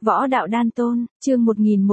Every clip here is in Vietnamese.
Võ đạo đan tôn, chương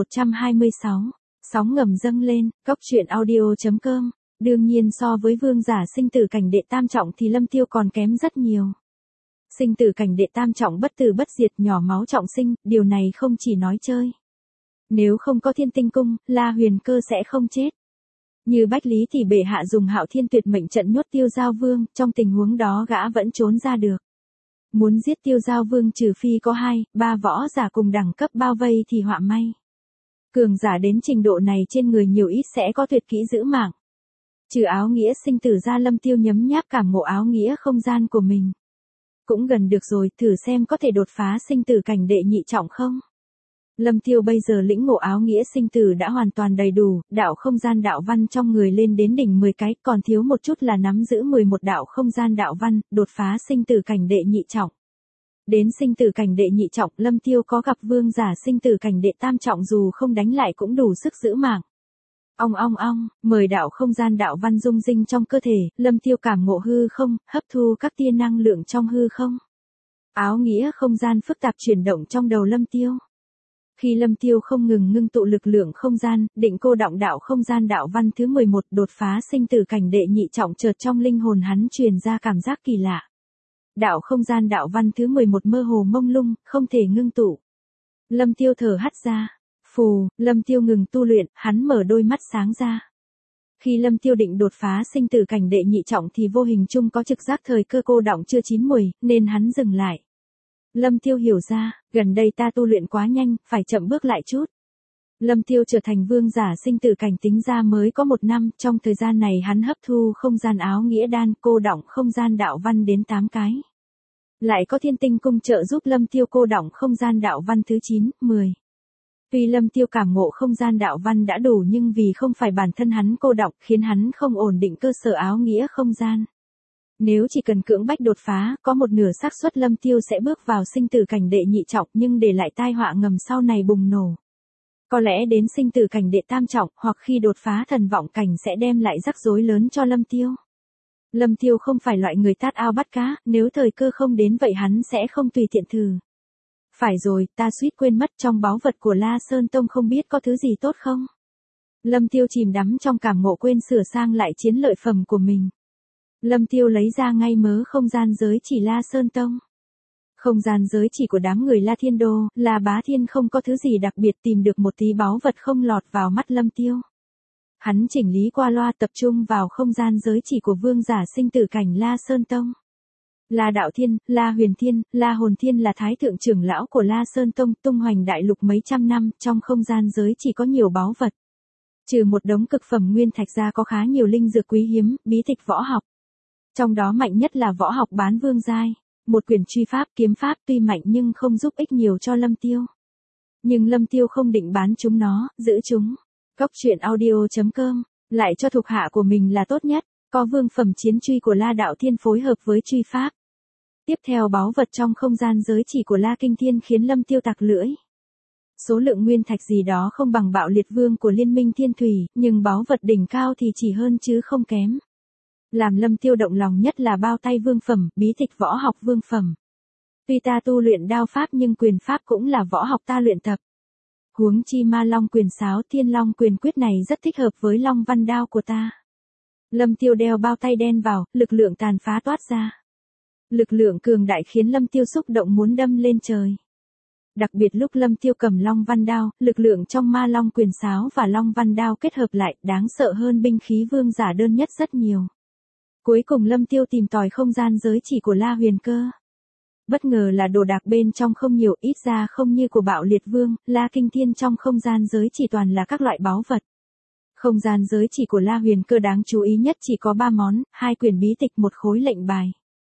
1126. Sóng ngầm dâng lên, cóc truyện audio.com. Đương nhiên so với vương giả sinh tử cảnh đệ tam trọng thì Lâm Tiêu còn kém rất nhiều. Sinh tử cảnh đệ tam trọng bất tử bất diệt, nhỏ máu trọng sinh, điều này không chỉ nói chơi. Nếu không có Thiên Tinh Cung, La Huyền Cơ sẽ không chết. Như Bách Lý thì bệ hạ dùng Hạo Thiên Tuyệt Mệnh trận nhốt Tiêu Giao Vương, trong tình huống đó gã vẫn trốn ra được. Muốn giết Tiêu Giao Vương trừ phi có 2-3 võ giả cùng đẳng cấp bao vây thì họa may. Cường giả đến trình độ này trên người nhiều ít sẽ có tuyệt kỹ giữ mạng. Trừ áo nghĩa sinh tử ra, Lâm Tiêu nhấm nháp cảm ngộ áo nghĩa không gian của mình. Cũng gần được rồi, thử xem có thể đột phá sinh tử cảnh đệ nhị trọng không. Lâm Tiêu bây giờ lĩnh ngộ áo nghĩa sinh tử đã hoàn toàn đầy đủ, đạo không gian đạo văn trong người lên đến đỉnh 10 cái, còn thiếu một chút là nắm giữ 11 đạo không gian đạo văn, đột phá sinh tử cảnh đệ nhị trọng. Đến sinh tử cảnh đệ nhị trọng, Lâm Tiêu có gặp vương giả sinh tử cảnh đệ tam trọng dù không đánh lại cũng đủ sức giữ mạng. Ong ong ong, 10 đạo không gian đạo văn dung dinh trong cơ thể, Lâm Tiêu cảm ngộ hư không, hấp thu các tia năng lượng trong hư không. Áo nghĩa không gian phức tạp chuyển động trong đầu Lâm Tiêu. Khi Lâm Tiêu không ngừng ngưng tụ lực lượng không gian, định cô động đạo không gian đạo văn thứ 11 đột phá sinh tử cảnh đệ nhị trọng, chợt trong linh hồn hắn truyền ra cảm giác kỳ lạ. Đạo không gian đạo văn thứ 11 mơ hồ mông lung, không thể ngưng tụ. Lâm Tiêu thở hắt ra. Phù, Lâm Tiêu ngừng tu luyện, hắn mở đôi mắt sáng ra. Khi Lâm Tiêu định đột phá sinh tử cảnh đệ nhị trọng thì vô hình chung có trực giác thời cơ cô đọng chưa chín muồi, nên hắn dừng lại. Lâm Tiêu hiểu ra, gần đây ta tu luyện quá nhanh, phải chậm bước lại chút. Lâm Tiêu trở thành vương giả sinh tử cảnh tính ra mới có 1 năm, trong thời gian này hắn hấp thu không gian áo nghĩa đan, cô đọng không gian đạo văn đến 8 cái. Lại có Thiên Tinh Cung trợ giúp Lâm Tiêu cô đọng không gian đạo văn thứ 9, 10. Tuy Lâm Tiêu cảm ngộ không gian đạo văn đã đủ nhưng vì không phải bản thân hắn cô đọng khiến hắn không ổn định cơ sở áo nghĩa không gian. Nếu chỉ cần cưỡng bách đột phá, có một nửa xác suất Lâm Tiêu sẽ bước vào sinh tử cảnh đệ nhị trọng nhưng để lại tai họa ngầm sau này bùng nổ. Có lẽ đến sinh tử cảnh đệ tam trọng hoặc khi đột phá thần vọng cảnh sẽ đem lại rắc rối lớn cho Lâm Tiêu. Lâm Tiêu không phải loại người tát ao bắt cá, nếu thời cơ không đến vậy hắn sẽ không tùy tiện thử. Phải rồi, ta suýt quên mất, trong báu vật của La Sơn Tông không biết có thứ gì tốt không? Lâm Tiêu chìm đắm trong cảm ngộ quên sửa sang lại chiến lợi phẩm của mình. Lâm Tiêu lấy ra ngay mớ không gian giới chỉ La Sơn Tông. Không gian giới chỉ của đám người La Thiên Đô, La Bá Thiên không có thứ gì đặc biệt, tìm được một tí báu vật không lọt vào mắt Lâm Tiêu. Hắn chỉnh lý qua loa tập trung vào không gian giới chỉ của vương giả sinh tử cảnh La Sơn Tông. La Đạo Thiên, La Huyền Thiên, La Hồn Thiên là thái thượng trưởng lão của La Sơn Tông, tung hoành đại lục mấy trăm năm, trong không gian giới chỉ có nhiều báu vật. Trừ một đống cực phẩm nguyên thạch ra có khá nhiều linh dược quý hiếm, bí tịch võ học. Trong đó mạnh nhất là võ học bán vương giai, một quyển truy pháp kiếm pháp tuy mạnh nhưng không giúp ích nhiều cho Lâm Tiêu. Nhưng Lâm Tiêu không định bán chúng nó, giữ chúng. Cóc truyện audio.com, lại cho thuộc hạ của mình là tốt nhất, có vương phẩm chiến truy của La Đạo Thiên phối hợp với truy pháp. Tiếp theo báu vật trong không gian giới chỉ của La Kinh Thiên khiến Lâm Tiêu tặc lưỡi. Số lượng nguyên thạch gì đó không bằng Bạo Liệt Vương của Liên Minh Thiên Thủy, nhưng báu vật đỉnh cao thì chỉ hơn chứ không kém. Làm Lâm Tiêu động lòng nhất là bao tay vương phẩm, bí tịch võ học vương phẩm. Tuy ta tu luyện đao pháp nhưng quyền pháp cũng là võ học ta luyện tập. Huống chi Ma Long quyền sáo Thiên Long quyền quyết này rất thích hợp với Long Văn đao của ta. Lâm Tiêu đeo bao tay đen vào, lực lượng tàn phá toát ra. Lực lượng cường đại khiến Lâm Tiêu xúc động muốn đâm lên trời. Đặc biệt lúc Lâm Tiêu cầm Long Văn đao, lực lượng trong Ma Long quyền sáo và Long Văn đao kết hợp lại, đáng sợ hơn binh khí vương giả đơn nhất rất nhiều. Cuối cùng Lâm Tiêu tìm tòi không gian giới chỉ của La Huyền Cơ. Bất ngờ là đồ đạc bên trong không nhiều, ít ra không như của Bạo Liệt Vương, La Kinh Thiên trong không gian giới chỉ toàn là các loại báu vật. Không gian giới chỉ của La Huyền Cơ đáng chú ý nhất chỉ có 3 món, 2 quyển bí tịch, 1 khối lệnh bài.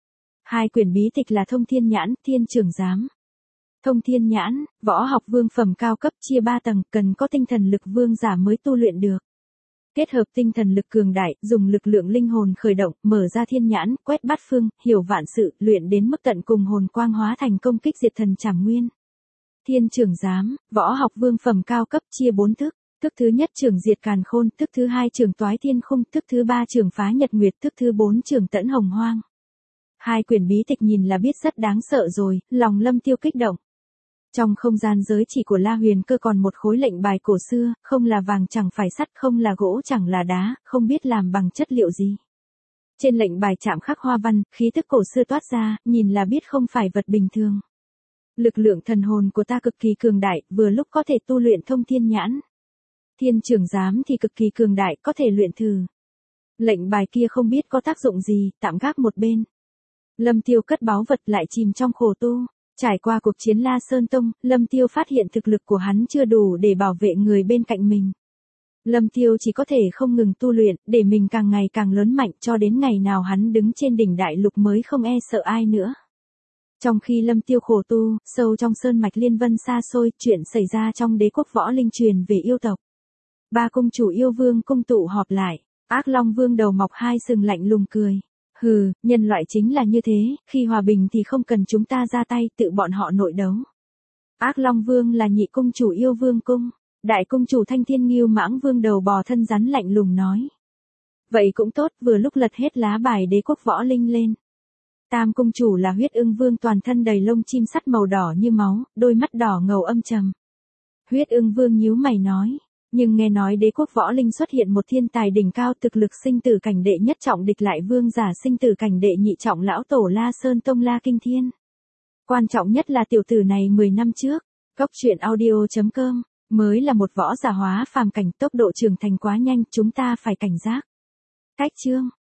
2 quyển bí tịch là Thông Thiên Nhãn, Thiên Trưởng Giám. Thông Thiên Nhãn, võ học vương phẩm cao cấp chia 3 tầng, cần có tinh thần lực vương giả mới tu luyện được. Kết hợp tinh thần lực cường đại, dùng lực lượng linh hồn khởi động, mở ra thiên nhãn, quét bát phương, hiểu vạn sự, luyện đến mức tận cùng hồn quang hóa thành công kích diệt thần trảm nguyên. Thiên Trưởng Giám, võ học vương phẩm cao cấp chia 4 thức. Thức thứ nhất trưởng diệt càn khôn, thức thứ hai trưởng toái thiên khung, thức thứ ba trưởng phá nhật nguyệt, thức thứ 4 trưởng tẫn hồng hoang. 2 quyển bí tịch nhìn là biết rất đáng sợ rồi, lòng Lâm Tiêu kích động. Trong không gian giới chỉ của La Huyền Cơ còn một khối lệnh bài cổ xưa, không là vàng chẳng phải sắt, không là gỗ chẳng là đá, không biết làm bằng chất liệu gì. Trên lệnh bài chạm khắc hoa văn, khí tức cổ xưa toát ra, nhìn là biết không phải vật bình thường. Lực lượng thần hồn của ta cực kỳ cường đại, vừa lúc có thể tu luyện thông thiên nhãn. Thiên trưởng giám thì cực kỳ cường đại, có thể luyện thử. Lệnh bài kia không biết có tác dụng gì, tạm gác một bên. Lâm Tiêu cất báu vật lại chìm trong khổ tu. Trải qua cuộc chiến La Sơn Tông, Lâm Tiêu phát hiện thực lực của hắn chưa đủ để bảo vệ người bên cạnh mình. Lâm Tiêu chỉ có thể không ngừng tu luyện, để mình càng ngày càng lớn mạnh cho đến ngày nào hắn đứng trên đỉnh đại lục mới không e sợ ai nữa. Trong khi Lâm Tiêu khổ tu, sâu trong sơn mạch Liên Vân xa xôi, chuyện xảy ra trong đế quốc võ linh truyền về yêu tộc. Ba cung chủ yêu vương cung tụ họp lại, Ác Long Vương đầu mọc hai sừng lạnh lùng cười. Hừ, nhân loại chính là như thế, khi hòa bình thì không cần chúng ta ra tay, tự bọn họ nội đấu. Ác Long Vương là nhị cung chủ yêu vương cung, đại cung chủ Thanh Thiên Ngưu Mãng Vương đầu bò thân rắn lạnh lùng nói. Vậy cũng tốt, vừa lúc lật hết lá bài đế quốc võ linh lên. Tam cung chủ là Huyết Ưng Vương toàn thân đầy lông chim sắt màu đỏ như máu, đôi mắt đỏ ngầu âm trầm. Huyết Ưng Vương nhíu mày nói. Nhưng nghe nói đế quốc võ linh xuất hiện một thiên tài đỉnh cao thực lực sinh tử cảnh đệ nhất trọng địch lại vương giả sinh tử cảnh đệ nhị trọng lão tổ La Sơn Tông La Kinh Thiên. Quan trọng nhất là tiểu tử này 10 năm trước, Cốc truyện audio.com, mới là một võ giả hóa phàm cảnh, tốc độ trưởng thành quá nhanh, chúng ta phải cảnh giác. Cách chương